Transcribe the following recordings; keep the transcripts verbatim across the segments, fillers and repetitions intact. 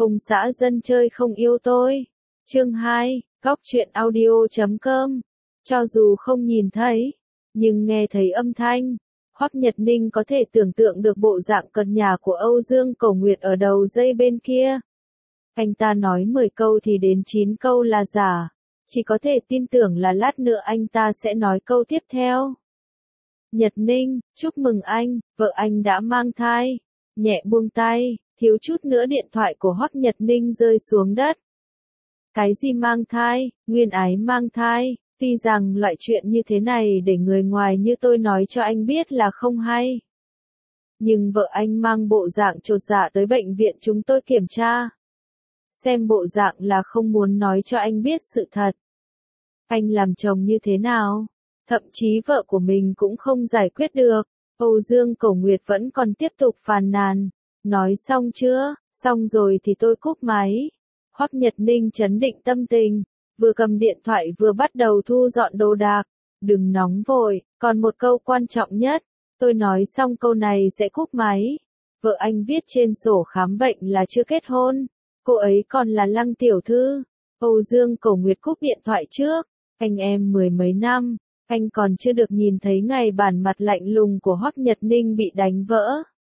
Ông xã dân chơi không yêu tôi. Chương hai, Góc truyện audio chấm com. Cho dù không nhìn thấy, nhưng nghe thấy âm thanh, Hoắc Nhật Ninh có thể tưởng tượng được bộ dạng cận nhà của Âu Dương Cổ Nguyệt ở đầu dây bên kia. Anh ta nói mười câu thì đến chín câu là giả, chỉ có thể tin tưởng là lát nữa anh ta sẽ nói câu tiếp theo. Nhật Ninh, chúc mừng anh, vợ anh đã mang thai. Nhẹ buông tay, thiếu chút nữa điện thoại của Hoắc Nhật Ninh rơi xuống đất. Cái gì mang thai, Nguyên Ái mang thai, tuy rằng loại chuyện như thế này để người ngoài như tôi nói cho anh biết là không hay. Nhưng vợ anh mang bộ dạng chột dạ tới bệnh viện chúng tôi kiểm tra. Xem bộ dạng là không muốn nói cho anh biết sự thật. Anh làm chồng như thế nào? Thậm chí vợ của mình cũng không giải quyết được. Âu Dương Cổ Nguyệt vẫn còn tiếp tục phàn nàn. Nói xong chưa? Xong rồi thì tôi cúp máy. Hoắc Nhật Ninh trấn định tâm tình, vừa cầm điện thoại vừa bắt đầu thu dọn đồ đạc. Đừng nóng vội, còn một câu quan trọng nhất. Tôi nói xong câu này sẽ cúp máy. Vợ anh viết trên sổ khám bệnh là chưa kết hôn. Cô ấy còn là Lăng tiểu thư. Âu Dương Cổ Nguyệt cúp điện thoại trước. Anh em mười mấy năm, anh còn chưa được nhìn thấy ngày bản mặt lạnh lùng của Hoắc Nhật Ninh bị đánh vỡ.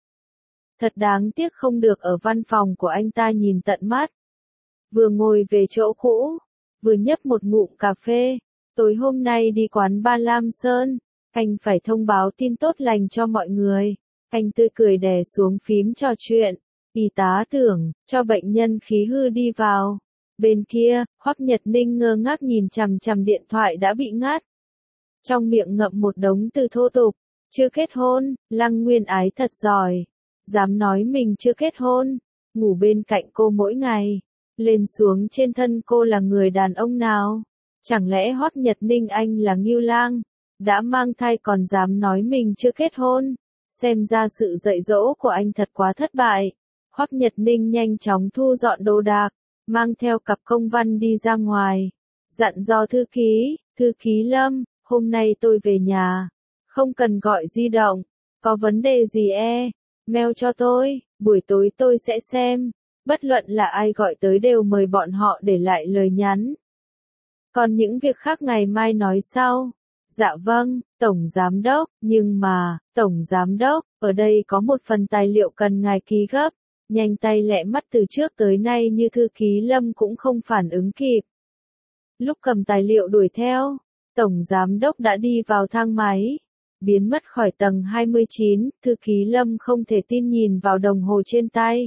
Thật đáng tiếc không được ở văn phòng của anh ta nhìn tận mắt. Vừa ngồi về chỗ cũ, vừa nhấp một ngụm cà phê. Tối hôm nay đi quán Ba Lam Sơn, anh phải thông báo tin tốt lành cho mọi người. Anh tươi cười đè xuống phím trò chuyện. Y tá tưởng, cho bệnh nhân khí hư đi vào. Bên kia, Hoắc Nhật Ninh ngơ ngác nhìn chằm chằm điện thoại đã bị ngắt. Trong miệng ngậm một đống từ thô tục. Chưa kết hôn, Lăng Nguyên Ái thật giỏi. Dám nói mình chưa kết hôn, ngủ bên cạnh cô mỗi ngày. Lên xuống trên thân cô là người đàn ông nào? Chẳng lẽ Hoắc Nhật Ninh anh là Ngưu Lang? Đã mang thai còn dám nói mình chưa kết hôn? Xem ra sự dạy dỗ của anh thật quá thất bại. Hoắc Nhật Ninh nhanh chóng thu dọn đồ đạc, mang theo cặp công văn đi ra ngoài. Dặn dò thư ký, thư ký Lâm, hôm nay tôi về nhà. Không cần gọi di động, có vấn đề gì e, mail cho tôi, buổi tối tôi sẽ xem. Bất luận là ai gọi tới đều mời bọn họ để lại lời nhắn. Còn những việc khác ngày mai nói sau. Dạ vâng, Tổng Giám Đốc, nhưng mà, Tổng Giám Đốc, ở đây có một phần tài liệu cần ngài ký gấp. Nhanh tay lẹ mắt từ trước tới nay như thư ký Lâm cũng không phản ứng kịp. Lúc cầm tài liệu đuổi theo, Tổng Giám Đốc đã đi vào thang máy. Biến mất khỏi tầng hai mươi chín, thư ký Lâm không thể tin nhìn vào đồng hồ trên tay.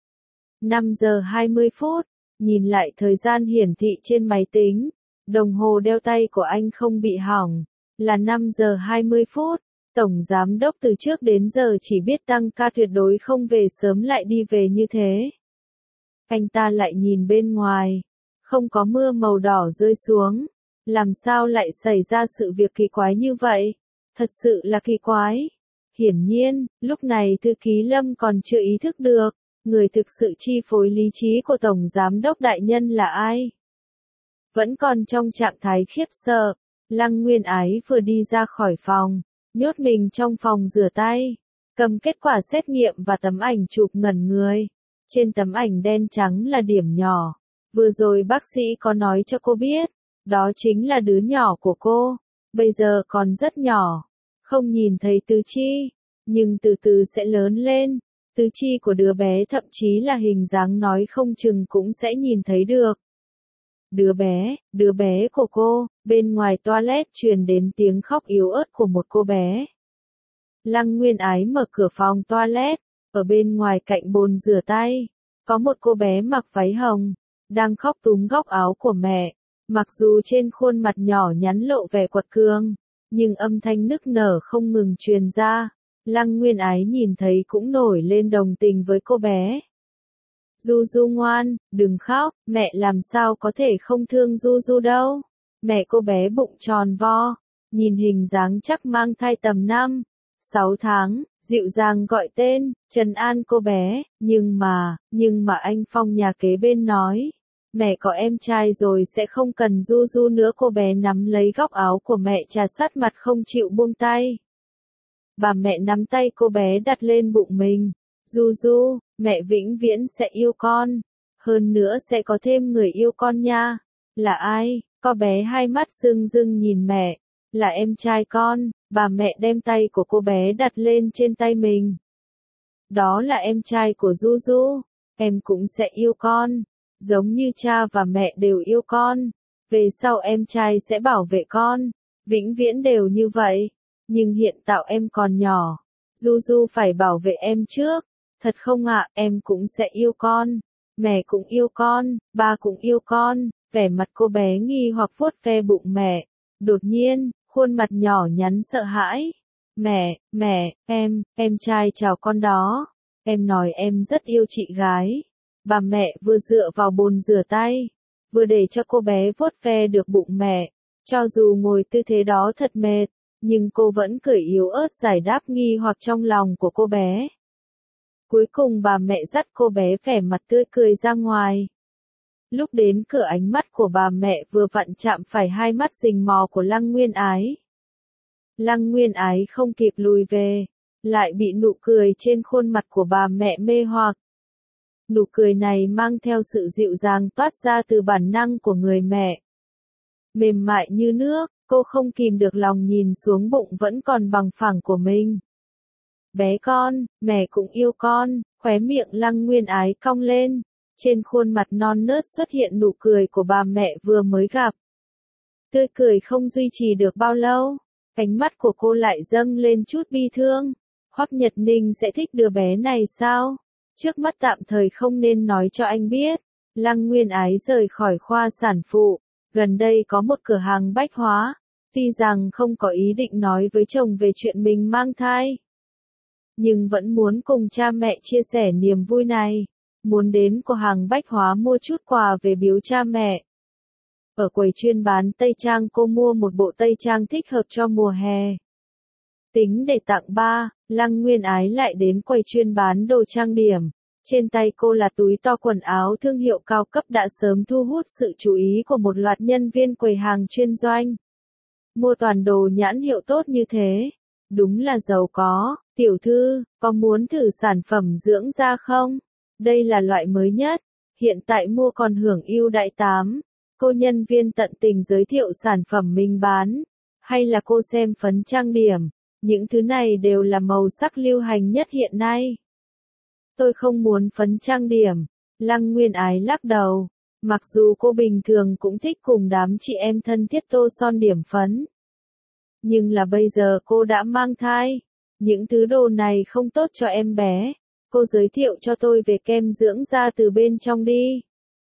năm giờ hai mươi phút, nhìn lại thời gian hiển thị trên máy tính. Đồng hồ đeo tay của anh không bị hỏng, là năm giờ hai mươi phút. Tổng Giám Đốc từ trước đến giờ chỉ biết tăng ca tuyệt đối không về sớm lại đi về như thế. Anh ta lại nhìn bên ngoài, không có mưa màu đỏ rơi xuống. Làm sao lại xảy ra sự việc kỳ quái như vậy? Thật sự là kỳ quái. Hiển nhiên, lúc này thư ký Lâm còn chưa ý thức được, người thực sự chi phối lý trí của Tổng Giám Đốc đại nhân là ai. Vẫn còn trong trạng thái khiếp sợ, Lăng Nguyên Ái vừa đi ra khỏi phòng, nhốt mình trong phòng rửa tay, cầm kết quả xét nghiệm và tấm ảnh chụp ngẩn người. Trên tấm ảnh đen trắng là điểm nhỏ. Vừa rồi bác sĩ có nói cho cô biết, đó chính là đứa nhỏ của cô, bây giờ còn rất nhỏ, không nhìn thấy tứ chi, nhưng từ từ sẽ lớn lên. Tứ chi của đứa bé thậm chí là hình dáng nói không chừng cũng sẽ nhìn thấy được. Đứa bé, đứa bé của cô, bên ngoài toilet truyền đến tiếng khóc yếu ớt của một cô bé. Lăng Nguyên Ái mở cửa phòng toilet, ở bên ngoài cạnh bồn rửa tay, có một cô bé mặc váy hồng, đang khóc túm góc áo của mẹ. Mặc dù trên khuôn mặt nhỏ nhắn lộ vẻ quật cường, nhưng âm thanh nức nở không ngừng truyền ra. Lăng Nguyên Ái nhìn thấy cũng nổi lên đồng tình với cô bé. Du Du ngoan, đừng khóc, mẹ làm sao có thể không thương Du Du đâu. Mẹ cô bé bụng tròn vo, nhìn hình dáng chắc mang thai tầm năm, sáu tháng, dịu dàng gọi tên, trấn an cô bé, nhưng mà, nhưng mà anh Phong nhà kế bên nói, mẹ có em trai rồi sẽ không cần Du Du nữa. Cô bé nắm lấy góc áo của mẹ trà sát mặt không chịu buông tay. Bà mẹ nắm tay cô bé đặt lên bụng mình. Du Du, mẹ vĩnh viễn sẽ yêu con. Hơn nữa sẽ có thêm người yêu con nha. Là ai? Có bé hai mắt rưng rưng nhìn mẹ. Là em trai con. Bà mẹ đem tay của cô bé đặt lên trên tay mình. Đó là em trai của Du Du. Em cũng sẽ yêu con. Giống như cha và mẹ đều yêu con. Về sau em trai sẽ bảo vệ con. Vĩnh viễn đều như vậy. Nhưng hiện tại em còn nhỏ. Du Du phải bảo vệ em trước. Thật không ạ, em cũng sẽ yêu con. Mẹ cũng yêu con, ba cũng yêu con. Vẻ mặt cô bé nghi hoặc vuốt ve bụng mẹ. Đột nhiên, khuôn mặt nhỏ nhắn sợ hãi. Mẹ, mẹ, em, em trai chào con đó. Em nói em rất yêu chị gái. Bà mẹ vừa dựa vào bồn rửa tay, vừa để cho cô bé vuốt ve được bụng mẹ. Cho dù ngồi tư thế đó thật mệt, nhưng cô vẫn cười yếu ớt giải đáp nghi hoặc trong lòng của cô bé. Cuối cùng bà mẹ dắt cô bé vẻ mặt tươi cười ra ngoài. Lúc đến cửa ánh mắt của bà mẹ vừa vặn chạm phải hai mắt rình mò của Lăng Nguyên Ái. Lăng Nguyên Ái không kịp lùi về, lại bị nụ cười trên khuôn mặt của bà mẹ mê hoặc. Nụ cười này mang theo sự dịu dàng toát ra từ bản năng của người mẹ. Mềm mại như nước, cô không kìm được lòng nhìn xuống bụng vẫn còn bằng phẳng của mình. Bé con, mẹ cũng yêu con, khóe miệng Lăng Nguyên Ái cong lên. Trên khuôn mặt non nớt xuất hiện nụ cười của bà mẹ vừa mới gặp. Tươi cười không duy trì được bao lâu, ánh mắt của cô lại dâng lên chút bi thương. Hoắc Nhật Ninh sẽ thích đứa bé này sao? Trước mắt tạm thời không nên nói cho anh biết. Lăng Nguyên Ái rời khỏi khoa sản phụ. Gần đây có một cửa hàng bách hóa. Tuy rằng không có ý định nói với chồng về chuyện mình mang thai, nhưng vẫn muốn cùng cha mẹ chia sẻ niềm vui này. Muốn đến cửa hàng bách hóa mua chút quà về biếu cha mẹ. Ở quầy chuyên bán tây trang cô mua một bộ tây trang thích hợp cho mùa hè. Tính để tặng ba, Lăng Nguyên Ái lại đến quầy chuyên bán đồ trang điểm. Trên tay cô là túi to quần áo thương hiệu cao cấp đã sớm thu hút sự chú ý của một loạt nhân viên quầy hàng chuyên doanh. Mua toàn đồ nhãn hiệu tốt như thế. Đúng là giàu có. Tiểu thư, có muốn thử sản phẩm dưỡng da không? Đây là loại mới nhất. Hiện tại mua còn hưởng ưu đãi tám. Cô nhân viên tận tình giới thiệu sản phẩm mình bán. Hay là cô xem phấn trang điểm. Những thứ này đều là màu sắc lưu hành nhất hiện nay. Tôi không muốn phấn trang điểm. Lăng Nguyên Ái lắc đầu. Mặc dù cô bình thường cũng thích cùng đám chị em thân thiết tô son điểm phấn. Nhưng là bây giờ cô đã mang thai. Những thứ đồ này không tốt cho em bé. Cô giới thiệu cho tôi về kem dưỡng da từ bên trong đi.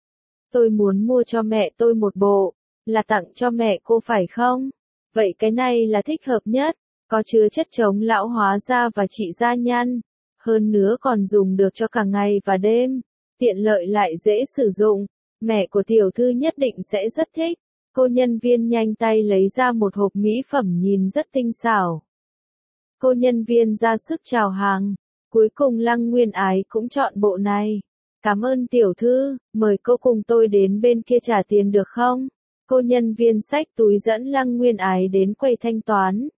Tôi muốn mua cho mẹ tôi một bộ. Là tặng cho mẹ cô phải không? Vậy cái này là thích hợp nhất. Có chứa chất chống lão hóa da và trị da nhăn. Hơn nữa còn dùng được cho cả ngày và đêm. Tiện lợi lại dễ sử dụng. Mẹ của tiểu thư nhất định sẽ rất thích. Cô nhân viên nhanh tay lấy ra một hộp mỹ phẩm nhìn rất tinh xảo. Cô nhân viên ra sức chào hàng. Cuối cùng Lăng Nguyên Ái cũng chọn bộ này. Cảm ơn tiểu thư, mời cô cùng tôi đến bên kia trả tiền được không? Cô nhân viên xách túi dẫn Lăng Nguyên Ái đến quầy thanh toán.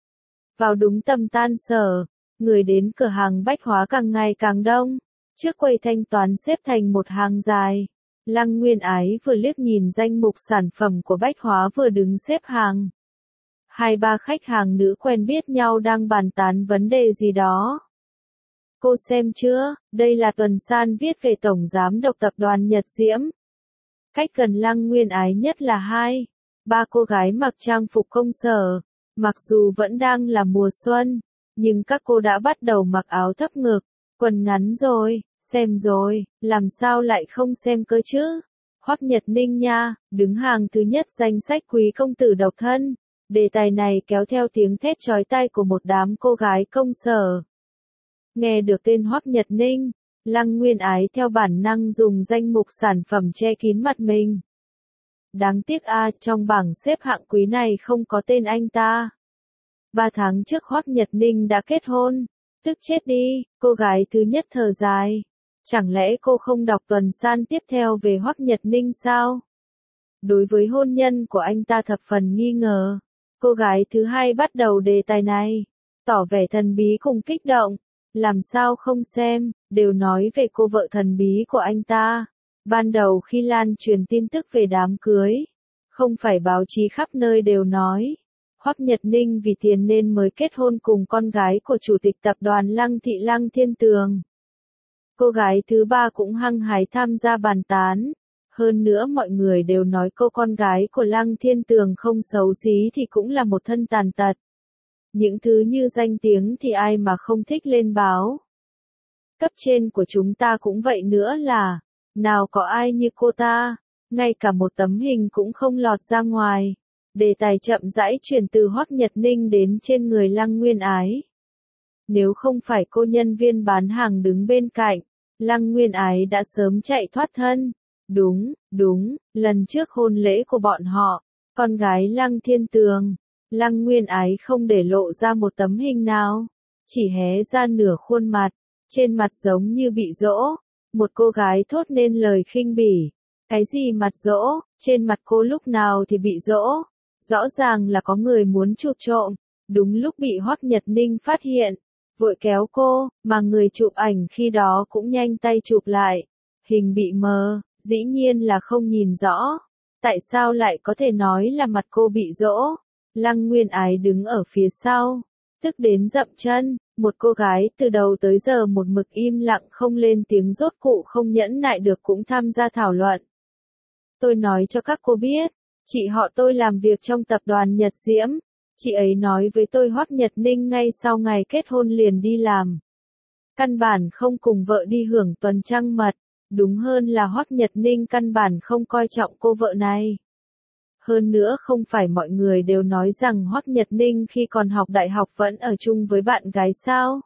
Vào đúng tầm tan sở, người đến cửa hàng bách hóa càng ngày càng đông. Trước quầy thanh toán xếp thành một hàng dài. Lăng Nguyên Ái vừa liếc nhìn danh mục sản phẩm của bách hóa vừa đứng xếp hàng. Hai ba khách hàng nữ quen biết nhau đang bàn tán vấn đề gì đó. Cô xem chưa, đây là tuần san viết về Tổng Giám đốc Tập đoàn Nhật Diễm. Cách gần Lăng Nguyên Ái nhất là hai, ba cô gái mặc trang phục công sở. Mặc dù vẫn đang là mùa xuân, nhưng các cô đã bắt đầu mặc áo thấp ngực, quần ngắn rồi, xem rồi, làm sao lại không xem cơ chứ? Hoắc Nhật Ninh nha, đứng hàng thứ nhất danh sách quý công tử độc thân. Đề tài này kéo theo tiếng thét chói tai của một đám cô gái công sở. Nghe được tên Hoắc Nhật Ninh, Lăng Nguyên Ái theo bản năng dùng danh mục sản phẩm che kín mặt mình. Đáng tiếc a, trong bảng xếp hạng quý này không có tên anh ta. Ba tháng trước Hoắc Nhật Ninh đã kết hôn. Tức chết đi, cô gái thứ nhất thở dài. Chẳng lẽ cô không đọc tuần san tiếp theo về Hoắc Nhật Ninh sao? Đối với hôn nhân của anh ta thập phần nghi ngờ. Cô gái thứ hai bắt đầu đề tài này. Tỏ vẻ thần bí cùng kích động. Làm sao không xem, đều nói về cô vợ thần bí của anh ta. Ban đầu khi lan truyền tin tức về đám cưới, không phải báo chí khắp nơi đều nói, Hoắc Nhật Ninh vì tiền nên mới kết hôn cùng con gái của chủ tịch tập đoàn Lăng Thị Lăng Thiên Tường. Cô gái thứ ba cũng hăng hái tham gia bàn tán. Hơn nữa mọi người đều nói cô con gái của Lăng Thiên Tường không xấu xí thì cũng là một thân tàn tật. Những thứ như danh tiếng thì ai mà không thích lên báo. Cấp trên của chúng ta cũng vậy nữa là, nào có ai như cô ta, ngay cả một tấm hình cũng không lọt ra ngoài. Đề tài chậm rãi chuyển từ Hoắc Nhật Ninh đến trên người Lăng Nguyên Ái. Nếu không phải cô nhân viên bán hàng đứng bên cạnh, Lăng Nguyên Ái đã sớm chạy thoát thân. Đúng, đúng, lần trước hôn lễ của bọn họ, con gái Lăng Thiên Tường, Lăng Nguyên Ái không để lộ ra một tấm hình nào, chỉ hé ra nửa khuôn mặt, trên mặt giống như bị dỗ. Một cô gái thốt nên lời khinh bỉ. Cái gì mặt dỗ, trên mặt cô lúc nào thì bị dỗ. Rõ ràng là có người muốn chụp trộm. Đúng lúc bị Hoắc Nhật Ninh phát hiện, vội kéo cô, mà người chụp ảnh khi đó cũng nhanh tay chụp lại. Hình bị mờ, dĩ nhiên là không nhìn rõ. Tại sao lại có thể nói là mặt cô bị dỗ? Lăng Nguyên Ái đứng ở phía sau, tức đến dậm chân. Một cô gái từ đầu tới giờ một mực im lặng không lên tiếng rốt cụ không nhẫn nại được cũng tham gia thảo luận. Tôi nói cho các cô biết, chị họ tôi làm việc trong tập đoàn Nhật Diễm. Chị ấy nói với tôi Hoắc Nhật Ninh ngay sau ngày kết hôn liền đi làm. Căn bản không cùng vợ đi hưởng tuần trăng mật. Đúng hơn là Hoắc Nhật Ninh căn bản không coi trọng cô vợ này. Hơn nữa không phải mọi người đều nói rằng Hoắc Nhật Ninh khi còn học đại học vẫn ở chung với bạn gái sao?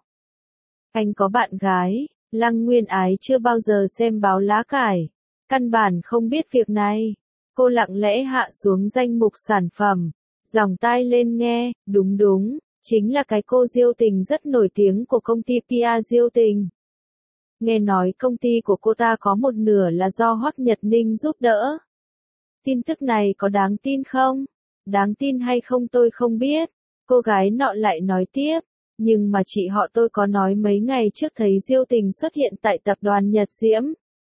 Anh có bạn gái, Lăng Nguyên Ái chưa bao giờ xem báo lá cải. Căn bản không biết việc này. Cô lặng lẽ hạ xuống danh mục sản phẩm. Dòng tai lên nghe, đúng đúng, chính là cái cô Diêu Tình rất nổi tiếng của công ty pê e Diêu Tình. Nghe nói công ty của cô ta có một nửa là do Hoắc Nhật Ninh giúp đỡ. Tin tức này có đáng tin không? Đáng tin hay không tôi không biết. Cô gái nọ lại nói tiếp. Nhưng mà chị họ tôi có nói mấy ngày trước thấy Diêu Tình xuất hiện tại tập đoàn Nhật Diễm.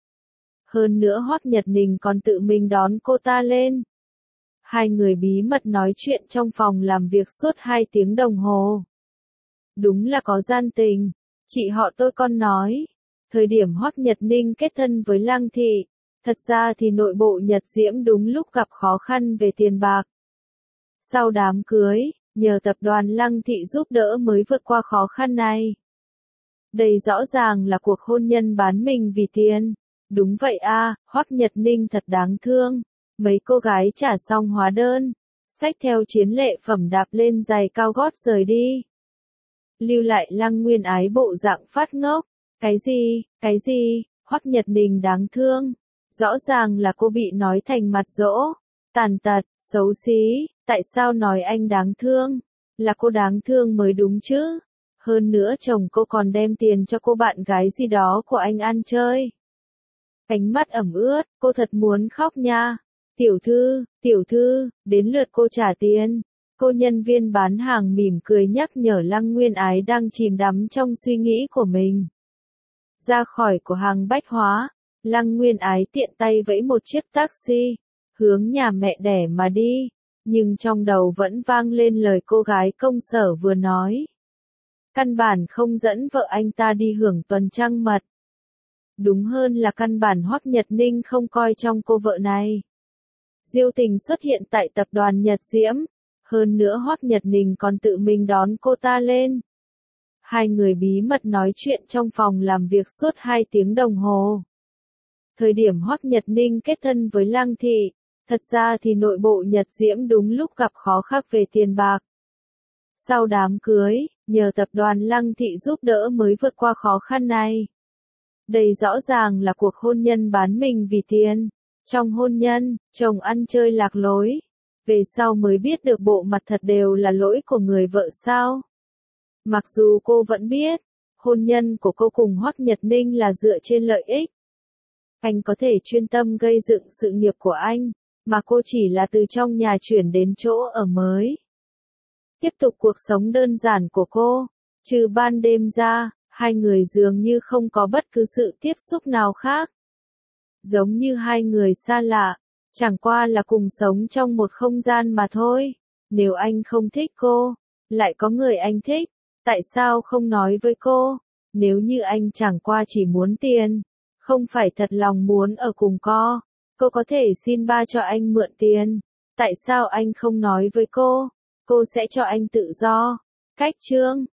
Hơn nữa Hoắc Nhật Ninh còn tự mình đón cô ta lên. Hai người bí mật nói chuyện trong phòng làm việc suốt hai tiếng đồng hồ. Đúng là có gian tình. Chị họ tôi con nói. Thời điểm Hoắc Nhật Ninh kết thân với Lăng Thị, thật ra thì nội bộ Nhật Diễm đúng lúc gặp khó khăn về tiền bạc. Sau đám cưới, nhờ tập đoàn Lăng Thị giúp đỡ mới vượt qua khó khăn này. Đây rõ ràng là cuộc hôn nhân bán mình vì tiền. Đúng vậy a, Hoắc Nhật Ninh thật đáng thương. Mấy cô gái trả xong hóa đơn, xách theo chiến lợi phẩm đạp lên giày cao gót rời đi. Lưu lại Lăng Nguyên Ái bộ dạng phát ngốc. Cái gì, cái gì, Hoắc Nhật Ninh đáng thương. Rõ ràng là cô bị nói thành mặt dỗ, tàn tật, xấu xí, tại sao nói anh đáng thương? Là cô đáng thương mới đúng chứ. Hơn nữa chồng cô còn đem tiền cho cô bạn gái gì đó của anh ăn chơi. Cánh mắt ẩm ướt, cô thật muốn khóc nha. Tiểu thư, tiểu thư, đến lượt cô trả tiền. Cô nhân viên bán hàng mỉm cười nhắc nhở Lăng Nguyên Ái đang chìm đắm trong suy nghĩ của mình. Ra khỏi cửa hàng bách hóa, Lăng Nguyên Ái tiện tay vẫy một chiếc taxi, hướng nhà mẹ đẻ mà đi, nhưng trong đầu vẫn vang lên lời cô gái công sở vừa nói. Căn bản không dẫn vợ anh ta đi hưởng tuần trăng mật. Đúng hơn là căn bản Hoắc Nhật Ninh không coi trong cô vợ này. Diêu Tình xuất hiện tại tập đoàn Nhật Diễm, hơn nữa Hoắc Nhật Ninh còn tự mình đón cô ta lên. Hai người bí mật nói chuyện trong phòng làm việc suốt hai tiếng đồng hồ. Thời điểm Hoắc Nhật Ninh kết thân với Lăng Thị, thật ra thì nội bộ Nhật Diễm đúng lúc gặp khó khăn về tiền bạc. Sau đám cưới, nhờ tập đoàn Lăng Thị giúp đỡ mới vượt qua khó khăn này. Đây rõ ràng là cuộc hôn nhân bán mình vì tiền. Trong hôn nhân, chồng ăn chơi lạc lối. Về sau mới biết được bộ mặt thật đều là lỗi của người vợ sao. Mặc dù cô vẫn biết, hôn nhân của cô cùng Hoắc Nhật Ninh là dựa trên lợi ích. Anh có thể chuyên tâm gây dựng sự nghiệp của anh, mà cô chỉ là từ trong nhà chuyển đến chỗ ở mới. Tiếp tục cuộc sống đơn giản của cô, trừ ban đêm ra, hai người dường như không có bất cứ sự tiếp xúc nào khác. giống như hai người xa lạ, chẳng qua là cùng sống trong một không gian mà thôi. Nếu anh không thích cô, lại có người anh thích, tại sao không nói với cô? Nếu như anh chẳng qua chỉ muốn tiền, không phải thật lòng muốn ở cùng cô, cô có thể xin ba cho anh mượn tiền. Tại sao anh không nói với cô? Cô sẽ cho anh tự do. Cách chương